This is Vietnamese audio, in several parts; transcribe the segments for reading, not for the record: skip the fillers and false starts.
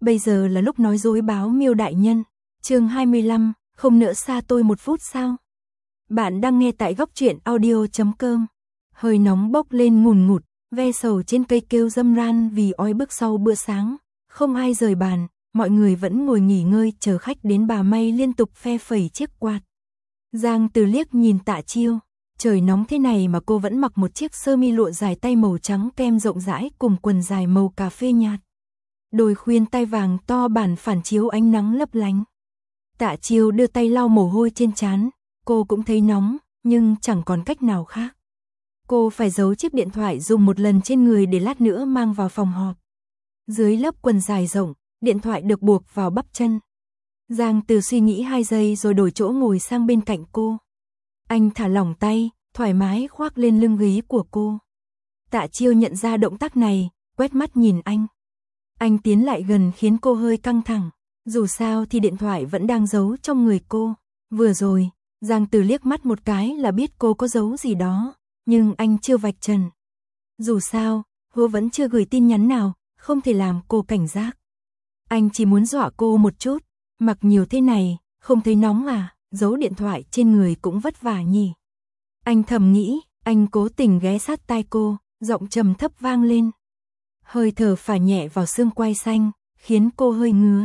Bây giờ là lúc nói dối báo Miêu đại nhân. Chương 25, không nữa xa tôi một phút sao? Bạn đang nghe tại góc truyện audio.com. Hơi nóng bốc lên ngùn ngụt, ve sầu trên cây kêu râm ran vì ói bức sau bữa sáng. Không ai rời bàn, mọi người vẫn ngồi nghỉ ngơi chờ khách đến. Bà May liên tục phe phẩy chiếc quạt. Giang Từ liếc nhìn Tạ Chiêu. Trời nóng thế này mà cô vẫn mặc một chiếc sơ mi lụa dài tay màu trắng kem rộng rãi cùng quần dài màu cà phê nhạt. Đôi khuyên tai vàng to bản phản chiếu ánh nắng lấp lánh. Tạ Chiêu đưa tay lau mồ hôi trên trán, cô cũng thấy nóng, nhưng chẳng còn cách nào khác. Cô phải giấu chiếc điện thoại dùng một lần trên người để lát nữa mang vào phòng họp. Dưới lớp quần dài rộng, điện thoại được buộc vào bắp chân. Giang Từ suy nghĩ 2 giây rồi đổi chỗ ngồi sang bên cạnh cô. Anh thả lỏng tay, thoải mái khoác lên lưng ghế của cô. Tạ Chiêu nhận ra động tác này, quét mắt nhìn anh. Anh tiến lại gần khiến cô hơi căng thẳng. Dù sao thì điện thoại vẫn đang giấu trong người cô. Vừa rồi, Giang Từ liếc mắt một cái là biết cô có giấu gì đó, nhưng anh chưa vạch trần. Dù sao, Hứa vẫn chưa gửi tin nhắn nào, không thể làm cô cảnh giác. Anh chỉ muốn dọa cô một chút, mặc nhiều thế này, không thấy nóng à, giấu điện thoại trên người cũng vất vả nhỉ. Anh thầm nghĩ, anh cố tình ghé sát tai cô, giọng trầm thấp vang lên. Hơi thở phả nhẹ vào xương quai xanh, khiến cô hơi ngứa.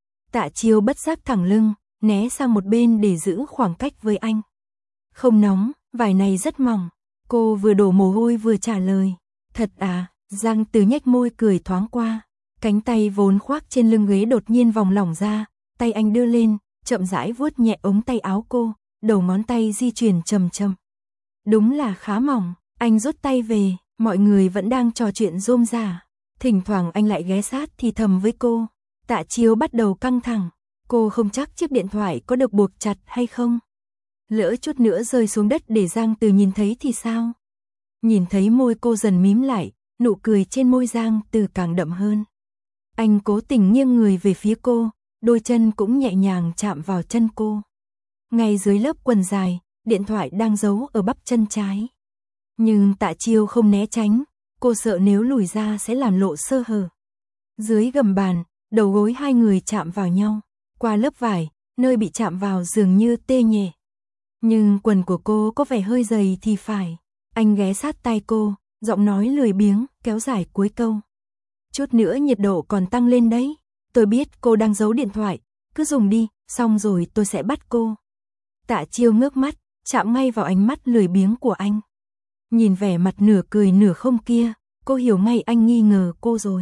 Tạ Chiêu bất giác thẳng lưng, né sang một bên để giữ khoảng cách với anh. Không nóng, vải này rất mỏng. Cô vừa đổ mồ hôi vừa trả lời. Thật à, Giang Từ nhếch môi cười thoáng qua. Cánh tay vốn khoác trên lưng ghế đột nhiên vòng lỏng ra, tay anh đưa lên, chậm rãi vuốt nhẹ ống tay áo cô, đầu ngón tay di chuyển chậm chậm. Đúng là khá mỏng, anh rút tay về, mọi người vẫn đang trò chuyện rôm rả. Thỉnh thoảng anh lại ghé sát thì thầm với cô. Tạ Chiêu bắt đầu căng thẳng, cô không chắc chiếc điện thoại có được buộc chặt hay không. Lỡ chút nữa rơi xuống đất để Giang Từ nhìn thấy thì sao? Nhìn thấy môi cô dần mím lại, nụ cười trên môi Giang Từ càng đậm hơn. Anh cố tình nghiêng người về phía cô, đôi chân cũng nhẹ nhàng chạm vào chân cô. Ngay dưới lớp quần dài, điện thoại đang giấu ở bắp chân trái. Nhưng Tạ Chiêu không né tránh, cô sợ nếu lùi ra sẽ làm lộ sơ hở. Dưới gầm bàn, đầu gối hai người chạm vào nhau, qua lớp vải, nơi bị chạm vào dường như tê nhẹ. Nhưng quần của cô có vẻ hơi dày thì phải. Anh ghé sát tai cô, giọng nói lười biếng, kéo dài cuối câu. Chút nữa nhiệt độ còn tăng lên đấy. Tôi biết cô đang giấu điện thoại, cứ dùng đi, xong rồi tôi sẽ bắt cô. Tạ Chiêu ngước mắt, chạm ngay vào ánh mắt lười biếng của anh. Nhìn vẻ mặt nửa cười nửa không kia, cô hiểu ngay anh nghi ngờ cô rồi.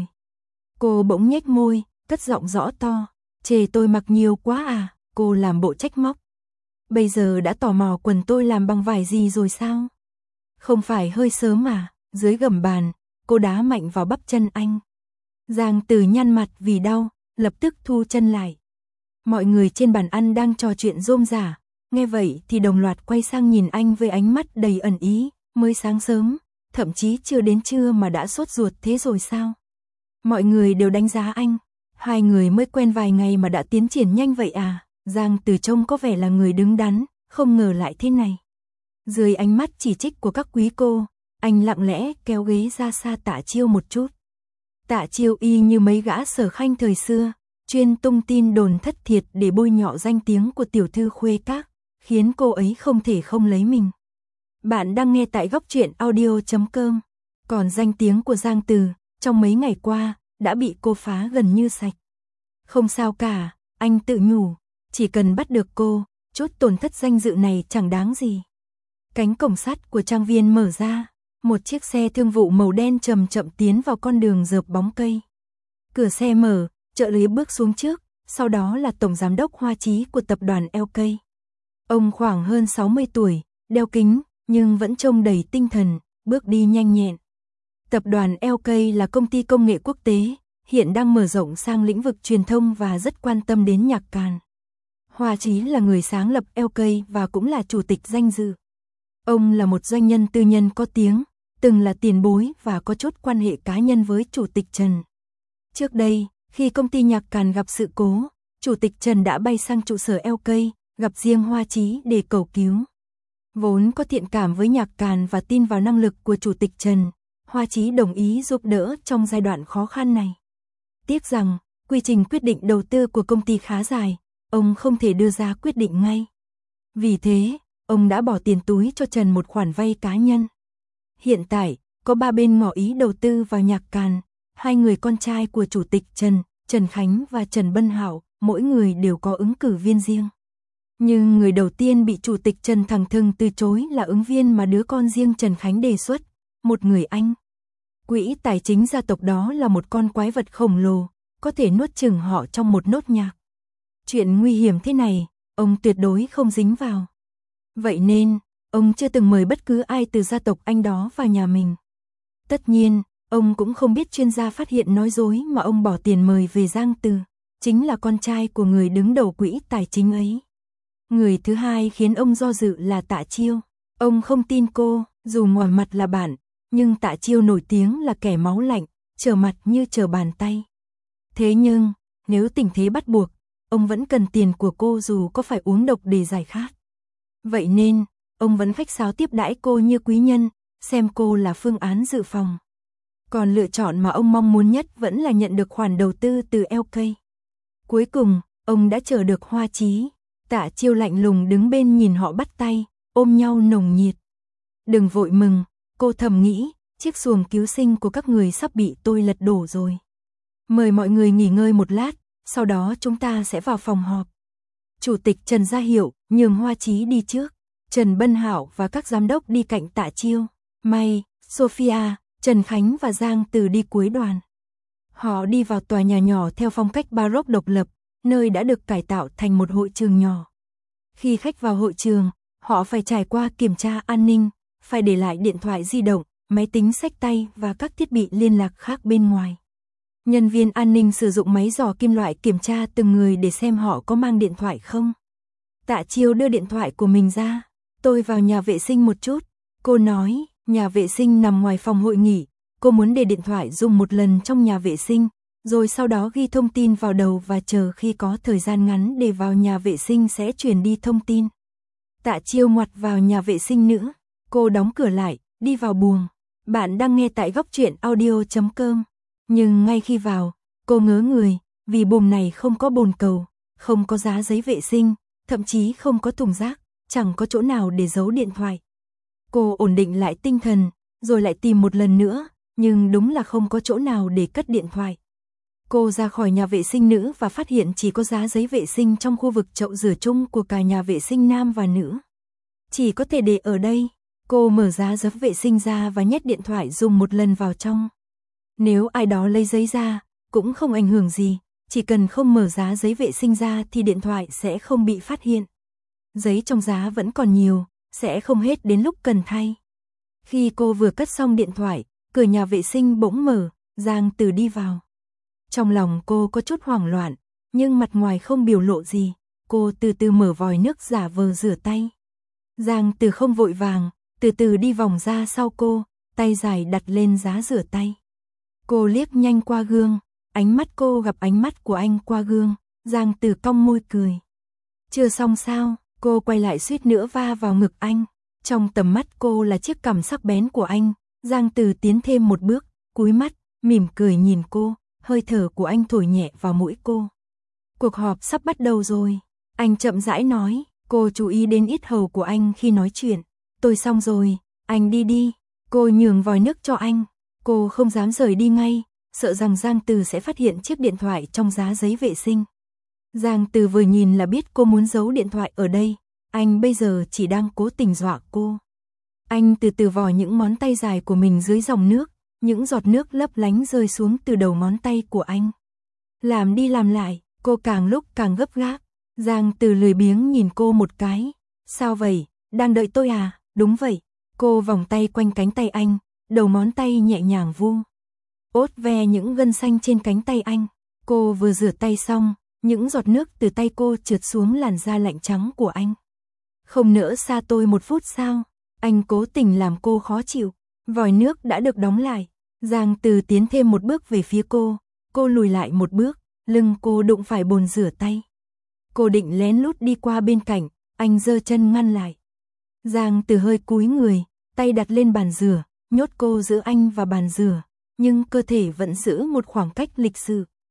Cô bỗng nhếch môi, cất giọng rõ to. Chê tôi mặc nhiều quá à, cô làm bộ trách móc. Bây giờ đã tò mò quần tôi làm bằng vải gì rồi sao? Không phải hơi sớm à? Dưới gầm bàn, cô đá mạnh vào bắp chân anh. Giang Từ nhăn mặt vì đau, lập tức thu chân lại. Mọi người trên bàn ăn đang trò chuyện rôm rả, nghe vậy thì đồng loạt quay sang nhìn anh với ánh mắt đầy ẩn ý. Mới sáng sớm, thậm chí chưa đến trưa mà đã sốt ruột thế rồi sao? Mọi người đều đánh giá anh. 2 người mới quen vài ngày mà đã tiến triển nhanh vậy à? Giang Từ trông có vẻ là người đứng đắn, không ngờ lại thế này. Dưới ánh mắt chỉ trích của các quý cô, anh lặng lẽ kéo ghế ra xa Tạ Chiêu một chút. Tạ Chiêu y như mấy gã Sở Khanh thời xưa, chuyên tung tin đồn thất thiệt để bôi nhọ danh tiếng của tiểu thư khuê các, khiến cô ấy không thể không lấy mình. Bạn đang nghe tại góc truyện audio.com. Còn danh tiếng của Giang Từ, trong mấy ngày qua, đã bị cô phá gần như sạch. Không sao cả, anh tự nhủ, chỉ cần bắt được cô, chút tổn thất danh dự này chẳng đáng gì. Cánh cổng sắt của trang viên mở ra, một chiếc xe thương vụ màu đen chậm chậm tiến vào con đường rợp bóng cây. Cửa xe mở, trợ lý bước xuống trước, sau đó là tổng giám đốc Hoa Chí của tập đoàn LK. Ông khoảng hơn 60 tuổi, đeo kính, nhưng vẫn trông đầy tinh thần, bước đi nhanh nhẹn. Tập đoàn LK là công ty công nghệ quốc tế, hiện đang mở rộng sang lĩnh vực truyền thông và rất quan tâm đến nhạc càn. Hoa Chí là người sáng lập LK và cũng là chủ tịch danh dự. Ông là một doanh nhân tư nhân có tiếng, từng là tiền bối và có chút quan hệ cá nhân với chủ tịch Trần. Trước đây, khi công ty nhạc càn gặp sự cố, chủ tịch Trần đã bay sang trụ sở LK, gặp riêng Hoa Chí để cầu cứu. Vốn có thiện cảm với nhạc càn và tin vào năng lực của chủ tịch Trần, Hoa Chí đồng ý giúp đỡ trong giai đoạn khó khăn này. Tiếc rằng, Quy trình quyết định đầu tư của công ty khá dài, ông không thể đưa ra quyết định ngay. Vì thế, ông đã bỏ tiền túi cho Trần một khoản vay cá nhân. Hiện tại, có 3 bên ngỏ ý đầu tư vào Nhạc Càn, 2 người con trai của Chủ tịch Trần, Trần Khánh và Trần Bân Hảo, mỗi người đều có ứng cử viên riêng. Nhưng người đầu tiên bị Chủ tịch Trần thẳng thừng từ chối là ứng viên mà đứa con riêng Trần Khánh đề xuất, một người Anh. Quỹ tài chính gia tộc đó là một con quái vật khổng lồ, có thể nuốt chửng họ trong một nốt nhạc. Chuyện nguy hiểm thế này, ông tuyệt đối không dính vào. Vậy nên, ông chưa từng mời bất cứ ai từ gia tộc Anh đó vào nhà mình. Tất nhiên, ông cũng không biết chuyên gia phát hiện nói dối mà ông bỏ tiền mời về Giang Từ, chính là con trai của người đứng đầu quỹ tài chính ấy. Người thứ hai khiến ông do dự là Tạ Chiêu. Ông không tin cô, dù ngoài mặt là bạn, nhưng Tạ Chiêu nổi tiếng là kẻ máu lạnh, trở mặt như trở bàn tay. Thế nhưng, nếu tình thế bắt buộc, ông vẫn cần tiền của cô dù có phải uống độc để giải khát. Vậy nên, ông vẫn khách sáo tiếp đãi cô như quý nhân, xem cô là phương án dự phòng. Còn lựa chọn mà ông mong muốn nhất vẫn là nhận được khoản đầu tư từ LK. Cuối cùng, ông đã chờ được Hoa Chí. Tạ Chiêu lạnh lùng đứng bên nhìn họ bắt tay, ôm nhau nồng nhiệt. Đừng vội mừng, cô thầm nghĩ, chiếc xuồng cứu sinh của các người sắp bị tôi lật đổ rồi. Mời mọi người nghỉ ngơi một lát, sau đó chúng ta sẽ vào phòng họp. Chủ tịch Trần ra hiệu, nhường Hoa Chí đi trước. Trần Bân Hảo và các giám đốc đi cạnh Tạ Chiêu. May, Sophia, Trần Khánh và Giang Từ đi cuối đoàn. Họ đi vào tòa nhà nhỏ theo phong cách baroque độc lập, nơi đã được cải tạo thành một hội trường nhỏ. Khi khách vào hội trường, họ phải trải qua kiểm tra an ninh, phải để lại điện thoại di động, máy tính xách tay và các thiết bị liên lạc khác bên ngoài. Nhân viên an ninh sử dụng máy dò kim loại kiểm tra từng người để xem họ có mang điện thoại không. Tạ Chiêu đưa điện thoại của mình ra. Tôi vào nhà vệ sinh một chút. Cô nói, nhà vệ sinh nằm ngoài phòng hội nghị. Cô muốn để điện thoại dùng một lần trong nhà vệ sinh, rồi sau đó ghi thông tin vào đầu và chờ khi có thời gian ngắn để vào nhà vệ sinh sẽ truyền đi thông tin. Tạ Chiêu ngoặt vào nhà vệ sinh nữa. Cô đóng cửa lại, đi vào buồng. Bạn đang nghe tại góc truyện audio.com. Nhưng ngay khi vào, cô ngớ người, vì buồng này không có bồn cầu, không có giá giấy vệ sinh, thậm chí không có thùng rác, chẳng có chỗ nào để giấu điện thoại. Cô ổn định lại tinh thần, rồi lại tìm một lần nữa, nhưng đúng là không có chỗ nào để cất điện thoại. Cô ra khỏi nhà vệ sinh nữ và phát hiện chỉ có giá giấy vệ sinh trong khu vực chậu rửa chung của cả nhà vệ sinh nam và nữ. Chỉ có thể để ở đây. Cô mở giá giấy vệ sinh ra và nhét điện thoại dùng một lần vào trong. Nếu ai đó lấy giấy ra, cũng không ảnh hưởng gì, chỉ cần không mở giá giấy vệ sinh ra thì điện thoại sẽ không bị phát hiện. Giấy trong giá vẫn còn nhiều, sẽ không hết đến lúc cần thay. Khi cô vừa cất xong điện thoại, cửa nhà vệ sinh bỗng mở, Giang Từ đi vào. Trong lòng cô có chút hoảng loạn, nhưng mặt ngoài không biểu lộ gì, cô từ từ mở vòi nước giả vờ rửa tay. Giang Từ không vội vàng, từ từ đi vòng ra sau cô, tay dài đặt lên giá rửa tay. Cô liếc nhanh qua gương, ánh mắt cô gặp ánh mắt của anh qua gương, Giang Từ cong môi cười. Chưa xong sao, cô quay lại suýt nữa va vào ngực anh. Trong tầm mắt cô là chiếc cằm sắc bén của anh, Giang Từ tiến thêm một bước, cúi mắt, mỉm cười nhìn cô, hơi thở của anh thổi nhẹ vào mũi cô. Cuộc họp sắp bắt đầu rồi, anh chậm rãi nói, cô chú ý đến yết hầu của anh khi nói chuyện. Tôi xong rồi, anh đi đi. Cô nhường vòi nước cho anh. Cô không dám rời đi ngay, sợ rằng Giang Từ sẽ phát hiện chiếc điện thoại trong giá giấy vệ sinh. Giang Từ vừa nhìn là biết cô muốn giấu điện thoại ở đây, anh bây giờ chỉ đang cố tình dọa cô. Anh từ từ vò những ngón tay dài của mình dưới dòng nước, những giọt nước lấp lánh rơi xuống từ đầu ngón tay của anh. Làm đi làm lại, cô càng lúc càng gấp gáp. Giang Từ lười biếng nhìn cô một cái. Sao vậy, đang đợi tôi à? Đúng vậy. Cô vòng tay quanh cánh tay anh, đầu ngón tay nhẹ nhàng vu. Ốt ve những gân xanh trên cánh tay anh. Cô vừa rửa tay xong, những giọt nước từ tay cô trượt xuống làn da lạnh trắng của anh. Không nỡ xa tôi một phút sao? Anh cố tình làm cô khó chịu. Vòi nước đã được đóng lại. Giang Từ tiến thêm một bước về phía cô lùi lại một bước, lưng cô đụng phải bồn rửa tay. Cô định lén lút đi qua bên cạnh, anh giơ chân ngăn lại. Giang Từ hơi cúi người, tay đặt lên bàn rửa, nhốt cô giữa anh và bàn rửa, nhưng cơ thể vẫn giữ một khoảng cách lịch sự.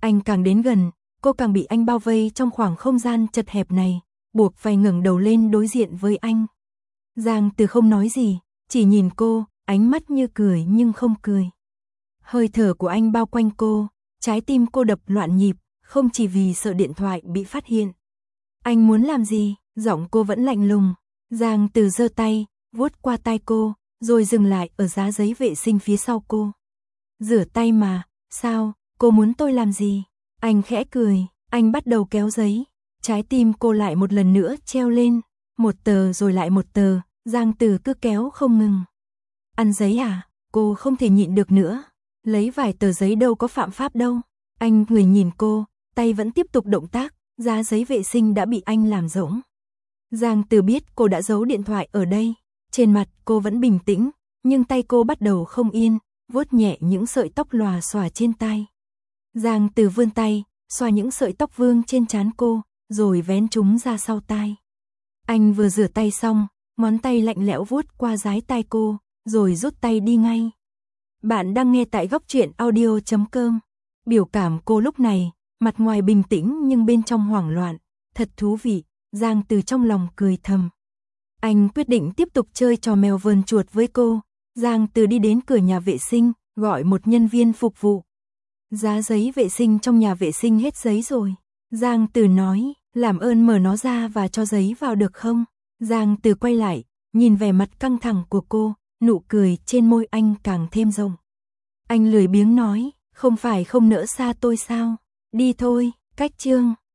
Anh càng đến gần, cô càng bị anh bao vây trong khoảng không gian chật hẹp này, buộc phải ngẩng đầu lên đối diện với anh. Giang Từ không nói gì, chỉ nhìn cô, ánh mắt như cười nhưng không cười. Hơi thở của anh bao quanh cô, trái tim cô đập loạn nhịp, không chỉ vì sợ điện thoại bị phát hiện. Anh muốn làm gì? Giọng cô vẫn lạnh lùng. Giang Từ giơ tay, vuốt qua tai cô, rồi dừng lại ở giá giấy vệ sinh phía sau cô. Rửa tay mà, sao, cô muốn tôi làm gì? Anh khẽ cười, anh bắt đầu kéo giấy. Trái tim cô lại một lần nữa treo lên, một tờ rồi lại một tờ, Giang Từ cứ kéo không ngừng. Ăn giấy à? Cô không thể nhịn được nữa. Lấy vài tờ giấy đâu có phạm pháp đâu. Anh người nhìn cô, tay vẫn tiếp tục động tác, giá giấy vệ sinh đã bị anh làm rỗng. Giang Từ biết cô đã giấu điện thoại ở đây. Trên mặt cô vẫn bình tĩnh, nhưng tay cô bắt đầu không yên, vuốt nhẹ những sợi tóc lòa xòa trên tai. Giang Từ vươn tay, xoa những sợi tóc vương trên trán cô, rồi vén chúng ra sau tai. Anh vừa rửa tay xong, ngón tay lạnh lẽo vuốt qua dái tai cô, rồi rút tay đi ngay. Bạn đang nghe tại góc truyện audio.com. Biểu cảm cô lúc này, mặt ngoài bình tĩnh nhưng bên trong hoảng loạn, thật thú vị, Giang Từ trong lòng cười thầm. Anh quyết định tiếp tục chơi trò mèo vờn chuột với cô. Giang Từ đi đến cửa nhà vệ sinh, gọi một nhân viên phục vụ. Giá giấy vệ sinh trong nhà vệ sinh hết giấy rồi. Giang Từ nói, làm ơn mở nó ra và cho giấy vào được không? Giang Từ quay lại, nhìn vẻ mặt căng thẳng của cô, nụ cười trên môi anh càng thêm rộng. Anh lười biếng nói, không phải không nỡ xa tôi sao? Đi thôi, cách chương.